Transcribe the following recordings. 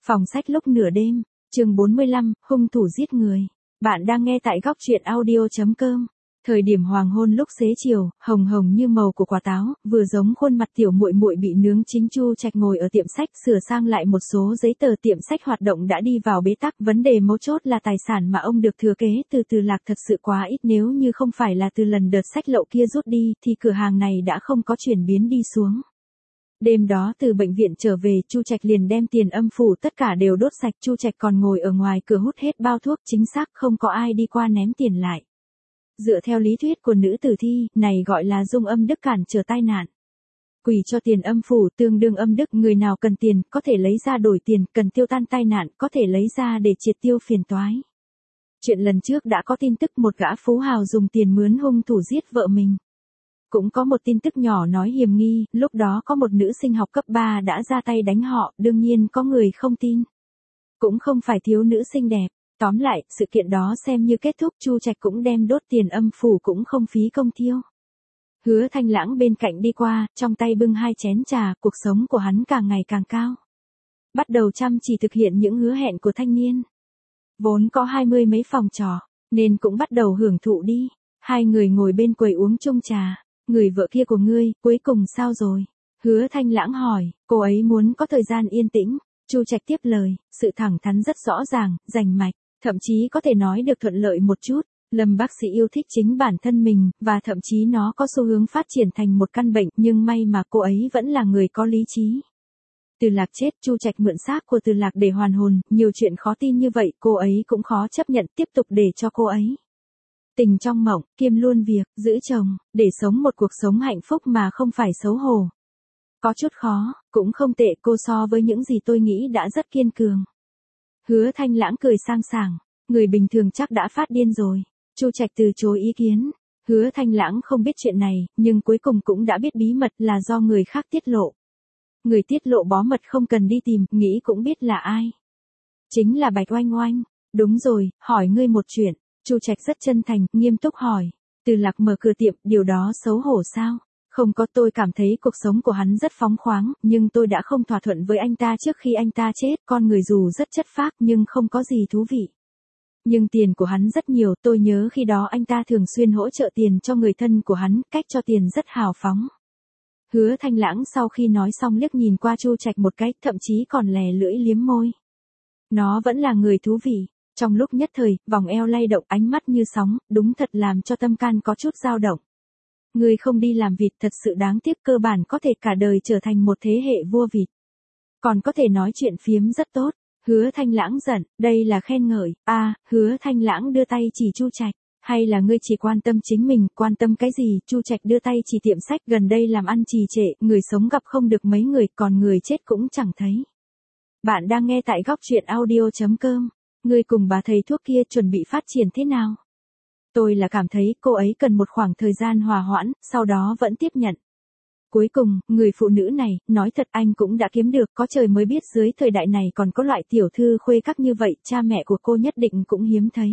Phòng sách lúc nửa đêm, chương 45, hung thủ giết người. Bạn đang nghe tại góc truyện audio.com. Thời điểm hoàng hôn lúc xế chiều, hồng hồng như màu của quả táo, vừa giống khuôn mặt tiểu muội muội bị nướng chín. Chu Trạch ngồi ở tiệm sách sửa sang lại một số giấy tờ. Tiệm sách hoạt động đã đi vào bế tắc, vấn đề mấu chốt là tài sản mà ông được thừa kế từ Từ Lạc thật sự quá ít, nếu như không phải là từ lần đợt sách lậu kia rút đi thì cửa hàng này đã không có chuyển biến đi xuống. Đêm đó từ bệnh viện trở về, Chu Trạch liền đem tiền âm phủ tất cả đều đốt sạch. Chu Trạch còn ngồi ở ngoài cửa hút hết bao thuốc, chính xác không có ai đi qua ném tiền lại. Dựa theo lý thuyết của nữ tử thi, này gọi là dung âm đức cản trở tai nạn. Quỷ cho tiền âm phủ tương đương âm đức, người nào cần tiền, có thể lấy ra đổi tiền, cần tiêu tan tai nạn, có thể lấy ra để triệt tiêu phiền toái. Chuyện lần trước đã có tin tức một gã phú hào dùng tiền mướn hung thủ giết vợ mình. Cũng có một tin tức nhỏ nói hiểm nghi, lúc đó có một nữ sinh học cấp 3 đã ra tay đánh họ, đương nhiên có người không tin. Cũng không phải thiếu nữ xinh đẹp. Tóm lại, sự kiện đó xem như kết thúc. Chu Trạch cũng đem đốt tiền âm phủ cũng không phí công thiêu. Hứa Thanh Lãng bên cạnh đi qua, trong tay bưng 2 chén trà, cuộc sống của hắn càng ngày càng cao. Bắt đầu chăm chỉ thực hiện những hứa hẹn của thanh niên. Vốn có 20 mấy phòng trọ, nên cũng bắt đầu hưởng thụ đi. Hai người ngồi bên quầy uống chung trà. Người vợ kia của ngươi, cuối cùng sao rồi? Hứa Thanh Lãng hỏi, cô ấy muốn có thời gian yên tĩnh. Chu Trạch tiếp lời, sự thẳng thắn rất rõ ràng, rành mạch, thậm chí có thể nói được thuận lợi một chút. Lâm bác sĩ yêu thích chính bản thân mình, và thậm chí nó có xu hướng phát triển thành một căn bệnh, nhưng may mà cô ấy vẫn là người có lý trí. Từ Lạc chết, Chu Trạch mượn xác của Từ Lạc để hoàn hồn, nhiều chuyện khó tin như vậy, cô ấy cũng khó chấp nhận, tiếp tục để cho cô ấy. Tình trong mộng, kiêm luôn việc, giữ chồng, để sống một cuộc sống hạnh phúc mà không phải xấu hổ. Có chút khó, cũng không tệ, cô so với những gì tôi nghĩ đã rất kiên cường. Hứa Thanh Lãng cười sang sảng, người bình thường chắc đã phát điên rồi. Chu Trạch từ chối ý kiến. Hứa Thanh Lãng không biết chuyện này, nhưng cuối cùng cũng đã biết bí mật là do người khác tiết lộ. Người tiết lộ bó mật không cần đi tìm, nghĩ cũng biết là ai. Chính là Bạch Oanh Oanh. Đúng rồi, hỏi ngươi một chuyện. Chu Trạch rất chân thành, nghiêm túc hỏi. Từ Lạc mở cửa tiệm, điều đó xấu hổ sao? Không có, tôi cảm thấy cuộc sống của hắn rất phóng khoáng, nhưng tôi đã không thỏa thuận với anh ta trước khi anh ta chết. Con người dù rất chất phác nhưng không có gì thú vị. Nhưng tiền của hắn rất nhiều, tôi nhớ khi đó anh ta thường xuyên hỗ trợ tiền cho người thân của hắn, cách cho tiền rất hào phóng. Hứa Thanh Lãng sau khi nói xong liếc nhìn qua Chu Trạch một cái, thậm chí còn lè lưỡi liếm môi. Nó vẫn là người thú vị. Trong lúc nhất thời, vòng eo lay động, ánh mắt như sóng, đúng thật làm cho tâm can có chút dao động. Người không đi làm vịt thật sự đáng tiếc, cơ bản có thể cả đời trở thành một thế hệ vua vịt. Còn có thể nói chuyện phiếm rất tốt. Hứa Thanh Lãng giận, đây là khen ngợi. Hứa Thanh Lãng đưa tay chỉ Chu Trạch. Hay là ngươi chỉ quan tâm chính mình, quan tâm cái gì? Chu Trạch đưa tay chỉ tiệm sách, gần đây làm ăn trì trệ, người sống gặp không được mấy người, còn người chết cũng chẳng thấy. Bạn đang nghe tại góc truyện audio.com. Ngươi cùng bà thầy thuốc kia chuẩn bị phát triển thế nào? Tôi là cảm thấy cô ấy cần một khoảng thời gian hòa hoãn, sau đó vẫn tiếp nhận. Cuối cùng, người phụ nữ này, nói thật anh cũng đã kiếm được, có trời mới biết dưới thời đại này còn có loại tiểu thư khuê các như vậy, cha mẹ của cô nhất định cũng hiếm thấy.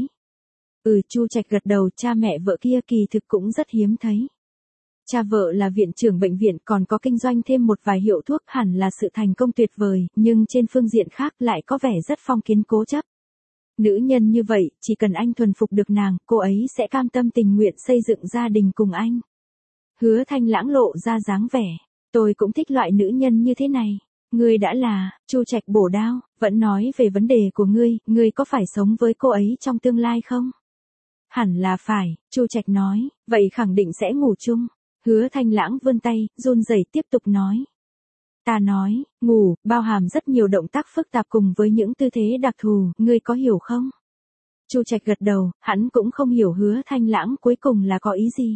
Chu Trạch gật đầu, cha mẹ vợ kia kỳ thực cũng rất hiếm thấy. Cha vợ là viện trưởng bệnh viện, còn có kinh doanh thêm một vài hiệu thuốc, hẳn là sự thành công tuyệt vời, nhưng trên phương diện khác lại có vẻ rất phong kiến cố chấp. Nữ nhân như vậy, chỉ cần anh thuần phục được nàng, cô ấy sẽ cam tâm tình nguyện xây dựng gia đình cùng anh. Hứa Thanh Lãng lộ ra dáng vẻ. Tôi cũng thích loại nữ nhân như thế này. Ngươi đã là, Chu Trạch bổ đao, vẫn nói về vấn đề của ngươi có phải sống với cô ấy trong tương lai không? Hẳn là phải, Chu Trạch nói, vậy khẳng định sẽ ngủ chung. Hứa Thanh Lãng vươn tay, run rẩy tiếp tục nói. Ta nói, ngủ, bao hàm rất nhiều động tác phức tạp cùng với những tư thế đặc thù, ngươi có hiểu không? Chu Trạch gật đầu, hắn cũng không hiểu Hứa Thanh Lãng cuối cùng là có ý gì.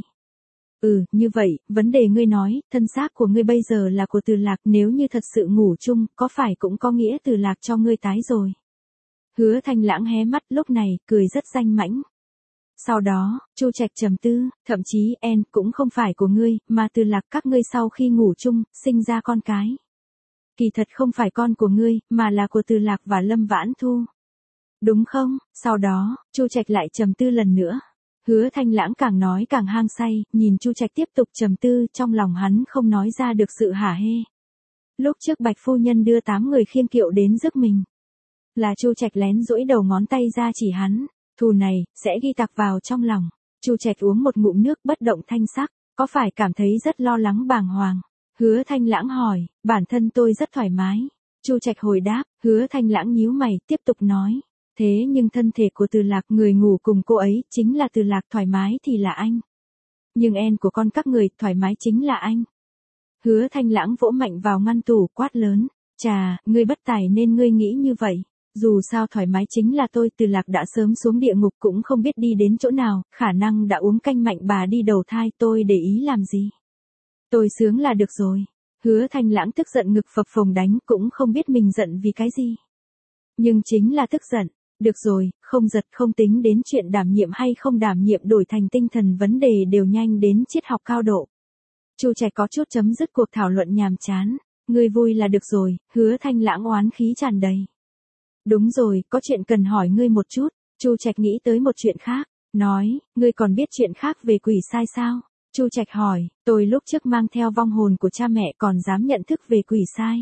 Như vậy, vấn đề ngươi nói, thân xác của ngươi bây giờ là của Từ Lạc, nếu như thật sự ngủ chung, có phải cũng có nghĩa Từ Lạc cho ngươi tái rồi? Hứa Thanh Lãng hé mắt lúc này, cười rất danh mãnh. Sau đó, Chu Trạch trầm tư, thậm chí cũng không phải của ngươi, mà Từ Lạc các ngươi sau khi ngủ chung, sinh ra con cái. Kỳ thật không phải con của ngươi, mà là của Từ Lạc và Lâm Vãn Thu. Đúng không? Sau đó, Chu Trạch lại trầm tư lần nữa. Hứa Thanh Lãng càng nói càng hang say, nhìn Chu Trạch tiếp tục trầm tư, trong lòng hắn không nói ra được sự hả hê. Lúc trước Bạch phu nhân đưa 8 người khiêng kiệu đến rước mình. Là Chu Trạch lén duỗi đầu ngón tay ra chỉ hắn, thù này, sẽ ghi tạc vào trong lòng. Chu Trạch uống một ngụm nước bất động thanh sắc, có phải cảm thấy rất lo lắng bàng hoàng? Hứa Thanh Lãng hỏi, bản thân tôi rất thoải mái. Chu Trạch hồi đáp, Hứa Thanh Lãng nhíu mày, tiếp tục nói. Thế nhưng thân thể của Từ Lạc, người ngủ cùng cô ấy, chính là Từ Lạc, thoải mái thì là anh. Nhưng en của con các người, thoải mái chính là anh. Hứa Thanh Lãng vỗ mạnh vào ngăn tủ, quát lớn. Chà, ngươi bất tài nên ngươi nghĩ như vậy. Dù sao thoải mái chính là tôi. Từ Lạc đã sớm xuống địa ngục cũng không biết đi đến chỗ nào, khả năng đã uống canh mạnh bà đi đầu thai, tôi để ý làm gì. Tôi sướng là được rồi. Hứa Thanh Lãng tức giận ngực phập phồng đánh, cũng không biết mình giận vì cái gì. Nhưng chính là tức giận. Được rồi, không giật không tính đến chuyện đảm nhiệm hay không đảm nhiệm, đổi thành tinh thần vấn đề đều nhanh đến triết học cao độ. Chu Trạch có chút chấm dứt cuộc thảo luận nhàm chán. Ngươi vui là được rồi. Hứa Thanh Lãng oán khí tràn đầy. Đúng rồi, có chuyện cần hỏi ngươi một chút. Chu Trạch nghĩ tới một chuyện khác, nói, ngươi còn biết chuyện khác về quỷ sai sao? Chu Trạch hỏi, tôi lúc trước mang theo vong hồn của cha mẹ còn dám nhận thức về quỷ sai.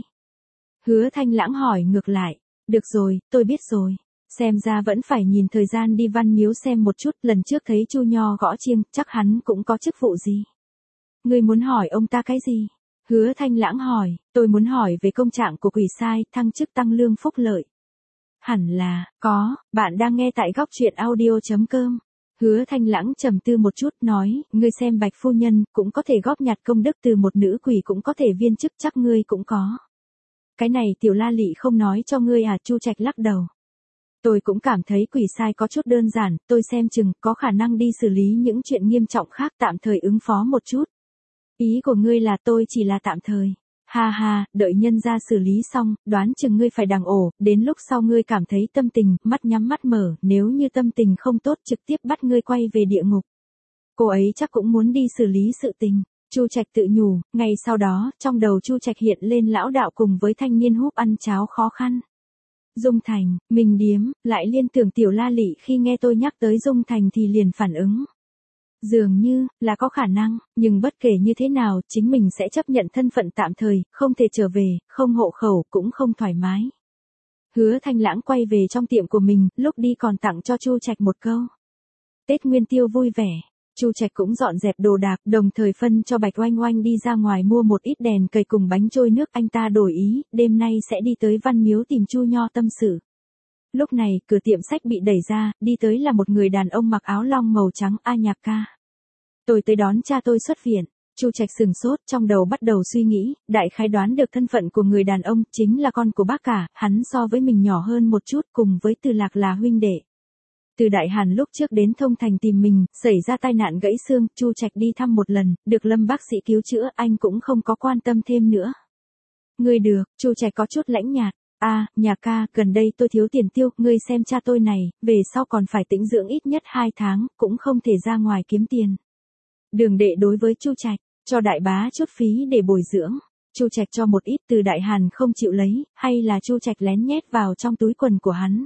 Hứa Thanh Lãng hỏi ngược lại, được rồi, tôi biết rồi. Xem ra vẫn phải nhìn thời gian đi Văn Miếu xem một chút, lần trước thấy Chu Nho gõ chiêng, chắc hắn cũng có chức vụ gì. Ngươi muốn hỏi ông ta cái gì? Hứa Thanh Lãng hỏi, tôi muốn hỏi về công trạng của quỷ sai, thăng chức tăng lương phúc lợi. Hẳn là, có, bạn đang nghe tại góc truyện audio.com. Hứa Thanh Lãng trầm tư một chút nói, ngươi xem Bạch phu nhân, cũng có thể góp nhặt công đức từ một nữ quỷ, cũng có thể viên chức, chắc ngươi cũng có. Cái này Tiểu La Lị không nói cho ngươi à? Chu Trạch lắc đầu. Tôi cũng cảm thấy quỷ sai có chút đơn giản, tôi xem chừng có khả năng đi xử lý những chuyện nghiêm trọng khác, tạm thời ứng phó một chút. Ý của ngươi là tôi chỉ là tạm thời. Ha ha, đợi nhân ra xử lý xong, đoán chừng ngươi phải đằng ổ, đến lúc sau ngươi cảm thấy tâm tình, mắt nhắm mắt mở, nếu như tâm tình không tốt trực tiếp bắt ngươi quay về địa ngục. Cô ấy chắc cũng muốn đi xử lý sự tình. Chu Trạch tự nhủ, ngay sau đó, trong đầu Chu Trạch hiện lên lão đạo cùng với thanh niên húp ăn cháo khó khăn. Dung Thành, Minh Điếm, lại liên tưởng Tiểu La Lị, khi nghe tôi nhắc tới Dung Thành thì liền phản ứng. Dường như, là có khả năng, nhưng bất kể như thế nào, chính mình sẽ chấp nhận thân phận tạm thời, không thể trở về, không hộ khẩu, cũng không thoải mái. Hứa Thanh Lãng quay về trong tiệm của mình, lúc đi còn tặng cho Chu Trạch một câu. Tết Nguyên Tiêu vui vẻ. Chu Trạch cũng dọn dẹp đồ đạc, đồng thời phân cho Bạch Oanh Oanh đi ra ngoài mua một ít đèn cầy cùng bánh trôi nước. Anh ta đổi ý, đêm nay sẽ đi tới Văn Miếu tìm Chu Nho tâm sự. Lúc này, cửa tiệm sách bị đẩy ra, đi tới là một người đàn ông mặc áo long màu trắng. A Nhạc ca. Tôi tới đón cha tôi xuất viện. Chu Trạch sừng sốt, trong đầu bắt đầu suy nghĩ, đại khái đoán được thân phận của người đàn ông, chính là con của bác cả, hắn so với mình nhỏ hơn một chút, cùng với Từ Lạc là huynh đệ. Từ Đại Hàn lúc trước đến Thông Thành tìm mình, xảy ra tai nạn gãy xương, Chu Trạch đi thăm một lần, được Lâm bác sĩ cứu chữa, anh cũng không có quan tâm thêm nữa. Ngươi được, Chu Trạch có chút lãnh nhạt. Nhạc ca, gần đây tôi thiếu tiền tiêu, ngươi xem cha tôi này, về sau còn phải tĩnh dưỡng ít nhất 2 tháng, cũng không thể ra ngoài kiếm tiền. Đường Đệ đối với Chu Trạch, cho đại bá chút phí để bồi dưỡng. Chu Trạch cho một ít. Từ Đại Hàn không chịu lấy, hay là Chu Trạch lén nhét vào trong túi quần của hắn.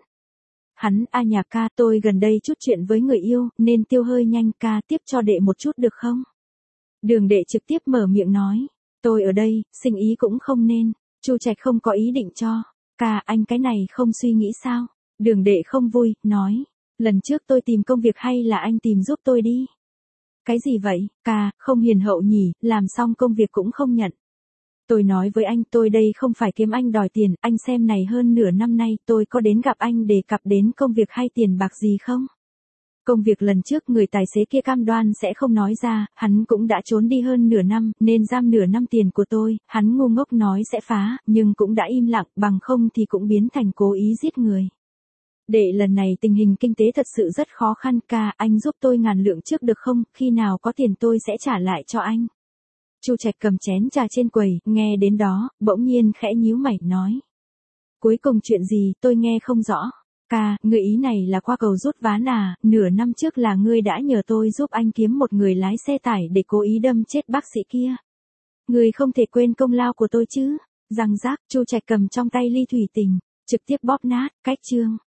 Nhạc ca, tôi gần đây chút chuyện với người yêu, nên tiêu hơi nhanh, ca tiếp cho đệ một chút được không? Đường Đệ trực tiếp mở miệng nói, tôi ở đây, sinh ý cũng không nên. Chu Trạch không có ý định cho. Ca, anh cái này không suy nghĩ sao? Đường Đệ không vui, nói, lần trước tôi tìm công việc hay là anh tìm giúp tôi đi? Cái gì vậy, ca, không hiền hậu nhỉ, làm xong công việc cũng không nhận. Tôi nói với anh, tôi đây không phải kiếm anh đòi tiền, anh xem này, hơn nửa năm nay tôi có đến gặp anh đề cập đến công việc hay tiền bạc gì không? Công việc lần trước người tài xế kia cam đoan sẽ không nói ra, hắn cũng đã trốn đi hơn nửa năm, nên giam nửa năm tiền của tôi, hắn ngu ngốc nói sẽ phá, nhưng cũng đã im lặng, bằng không thì cũng biến thành cố ý giết người. Đệ, lần này tình hình kinh tế thật sự rất khó khăn, ca, anh giúp tôi 1000 lượng trước được không, khi nào có tiền tôi sẽ trả lại cho anh. Chu Trạch cầm chén trà trên quầy, nghe đến đó, bỗng nhiên khẽ nhíu mày, nói. Cuối cùng chuyện gì, tôi nghe không rõ. Ca, người ý này là qua cầu rút ván à, nửa năm trước là ngươi đã nhờ tôi giúp anh kiếm một người lái xe tải để cố ý đâm chết bác sĩ kia. Ngươi không thể quên công lao của tôi chứ. Răng rác, Chu Trạch cầm trong tay ly thủy tình, trực tiếp bóp nát, cách chương.